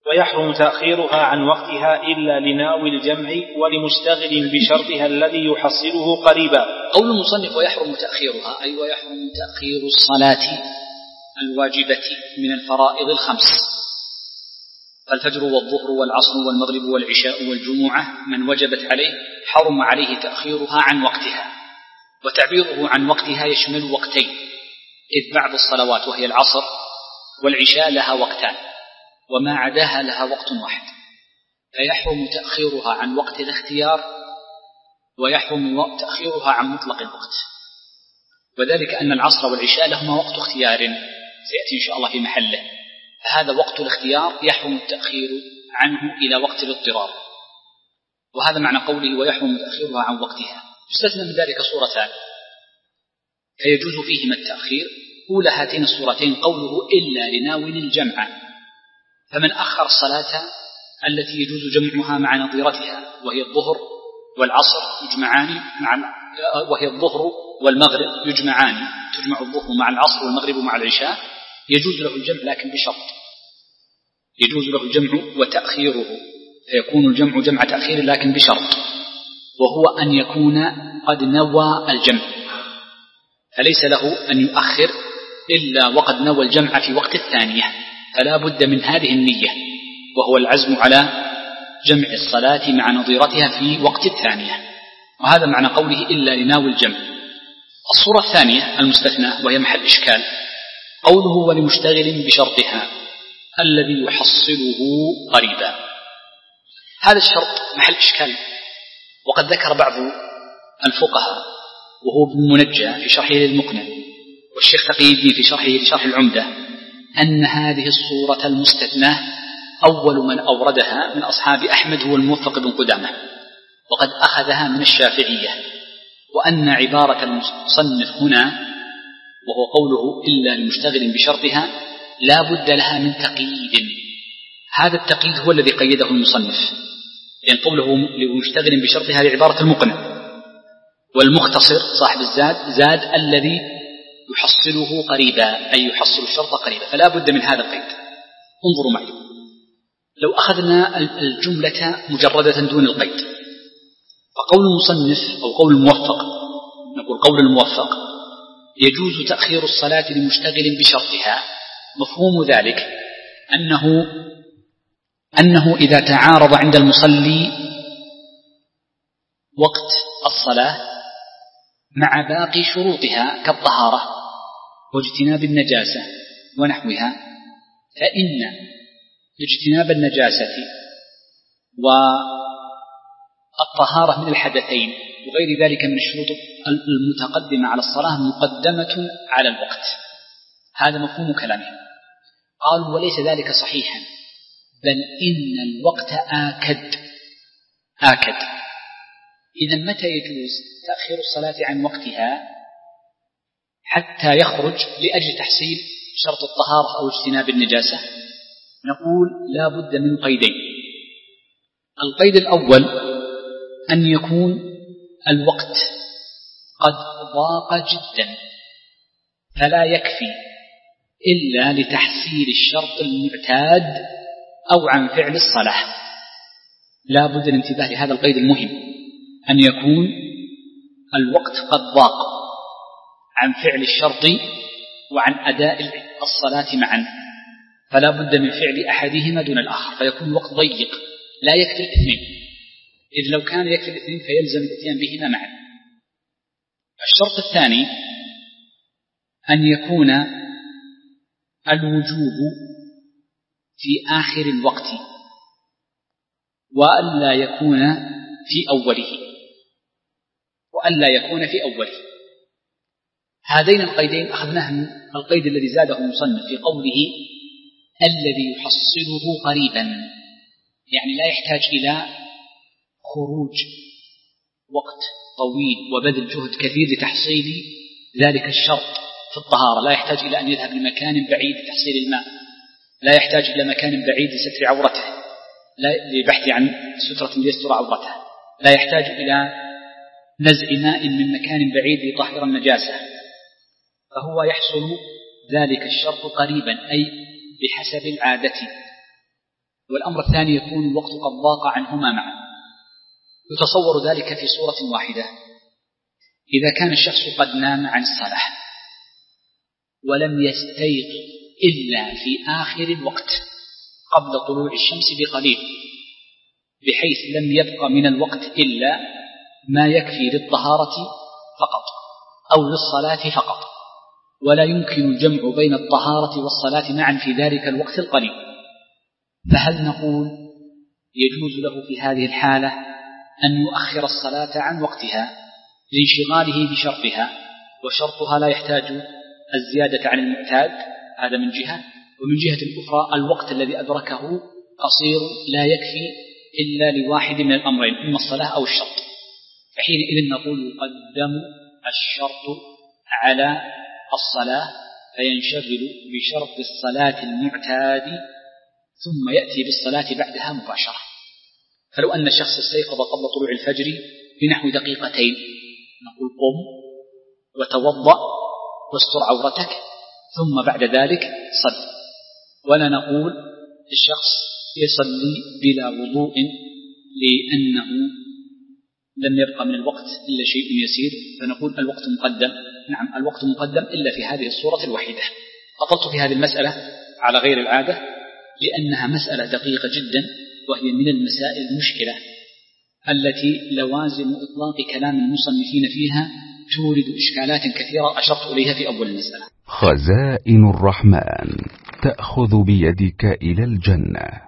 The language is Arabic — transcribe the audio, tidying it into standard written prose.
ويحرم تأخيرها عن وقتها إلا لناوي الجمع ولمشتغل بشرطها الذي يحصله قريبا. قول المصنف ويحرم تأخيرها أي ويحرم تأخير الصلاة الواجبة من الفرائض الخمس، فالفجر والظهر والعصر والمغرب والعشاء والجمعة من وجبت عليه حرم عليه تأخيرها عن وقتها. وتعبيره عن وقتها يشمل وقتين، إذ بعض الصلوات وهي العصر والعشاء لها وقتان وما عداها لها وقت واحد، فيحرم تأخيرها عن وقت الاختيار ويحرم تأخيرها عن مطلق الوقت، وذلك أن العصر والعشاء لهما وقت اختيار سيأتي إن شاء الله في محله، فهذا وقت الاختيار يحرم التأخير عنه إلى وقت الاضطرار، وهذا معنى قوله ويحرم تأخيرها عن وقتها. يستثنى من ذلك صورتان فيجوز فيهما التأخير، أولى هاتين الصورتين قوله إلا لناوي الجمع، فمن أخر الصلاة التي يجوز جمعها مع نظيرتها وهي الظهر والعصر يجمعان وهي الظهر والمغرب يجمعان، تجمع الظهر مع العصر والمغرب مع العشاء، يجوز له الجمع لكن بشرط، يجوز له الجمع وتأخيره، فيكون الجمع جمع تأخير لكن بشرط، وهو أن يكون قد نوى الجمع، فليس له أن يؤخر إلا وقد نوى الجمع في وقت الثانية، فلا بد من هذه النية وهو العزم على جمع الصلاة مع نظيرتها في وقت الثانية، وهذا معنى قوله إلا لناوي الجمع. الصورة الثانية المستثنى وهي محل إشكال قوله ولمشتغل بشرطها الذي يحصله قريبا، هذا الشرط محل إشكال، وقد ذكر بعض الفقهاء وهو ابن منجى في شرحه للمقنع والشيخ تقي الدين في شرحه لشرح العمدة أن هذه الصورة المستثنى أول من أوردها من أصحاب أحمد هو الموفق بن قدامة، وقد أخذها من الشافعية، وأن عبارة المصنف هنا وهو قوله إلا لمشتغل بشرطها لا بد لها من تقييد، هذا التقييد هو الذي قيده المصنف، لأن قوله لمشتغل بشرطها هذه عبارة المقنع، والمختصر صاحب الزاد زاد الذي يحصله قريبا أي يحصل الشرط قريبا، فلا بد من هذا القيد. انظروا معي، لو أخذنا الجملة مجردة دون القيد فقول المصنف أو قول الموفق، نقول قول الموفق يجوز تأخير الصلاة لمشتغل بشرطها، مفهوم ذلك أنه إذا تعارض عند المصلي وقت الصلاة مع باقي شروطها كالطهارة واجتناب النجاسة ونحوها، فإن اجتناب النجاسة والطهارة من الحدثين وغير ذلك من الشروط المتقدمة على الصلاة مقدمة على الوقت، هذا مفهوم كلامه. قالوا وليس ذلك صحيحا، بل إن الوقت آكد. إذا متى يجوز تأخير الصلاة عن وقتها حتى يخرج لأجل تحصيل شرط الطهارة أو اجتناب النجاسة؟ نقول لا بد من قيدين. القيد الأول أن يكون الوقت قد ضاق جدا فلا يكفي إلا لتحصيل الشرط المعتاد أو عن فعل الصلاة، لا بد من الانتباه لهذا القيد المهم، أن يكون الوقت قد ضاق عن فعل الشرط وعن أداء الصلاة معا، فلا بد من فعل أحدهما دون الآخر، فيكون الوقت ضيق لا يكفي الاثنين، إذ لو كان يكفي الاثنين فيلزم الاتيان بهما معا. الشرط الثاني أن يكون الوجوب في آخر الوقت وألا يكون في أوله، هذين القيدين أخذناه من القيد الذي زاده المصنف في قوله الذي يحصله قريبا، يعني لا يحتاج إلى خروج وقت طويل وبذل جهد كثير لتحصيل ذلك الشرط في الطهارة، لا يحتاج إلى أن يذهب لمكان بعيد لتحصيل الماء، لا يحتاج إلى مكان بعيد لستر عورته، لبحث عن سترة ليستر عورته، لا يحتاج إلى نزع ماء من مكان بعيد ليطهر النجاسة، فهو يحصل ذلك الشرط قريبا أي بحسب العادة، والأمر الثاني يكون الوقت قد ضاق عنهما معا. يتصور ذلك في صورة واحدة: إذا كان الشخص قد نام عن الصلاة ولم يستيقظ إلا في آخر الوقت قبل طلوع الشمس بقليل، بحيث لم يبق من الوقت إلا ما يكفي للطهارة فقط أو للصلاة فقط، ولا يمكن الجمع بين الطهارة والصلاة معا في ذلك الوقت القليل، فهل نقول يجوز له في هذه الحالة أن يؤخر الصلاة عن وقتها لانشغاله بشرطها، وشرطها لا يحتاج الزيادة عن المعتاد؟ هذا من جهة. ومن جهة أخرى الوقت الذي أدركه قصير لا يكفي إلا لواحد من الأمرين، إما الصلاة أو الشرط، فحينئذ نقول يقدم الشرط على الصلاة فينشغل بشرط الصلاة المعتاد ثم يأتي بالصلاة بعدها مباشرة. فلو أن الشخص استيقظ قبل طلوع الفجر بنحو دقيقتين نقول قم وتوضأ واستر عورتك ثم بعد ذلك صل، ولا نقول الشخص يصلي بلا وضوء لأنه لم يبقى من الوقت إلا شيء يسير، فنقول الوقت مقدم. نعم الوقت مقدم إلا في هذه الصورة الوحيدة. أطلت في هذه المسألة على غير العادة لأنها مسألة دقيقة جدا، وهي من المسائل المشكلة التي لوازم إطلاق كلام المصنفين فيها تورد إشكالات كثيرة أشرت إليها في أول المسألة. خزائن الرحمن تأخذ بيدك إلى الجنة.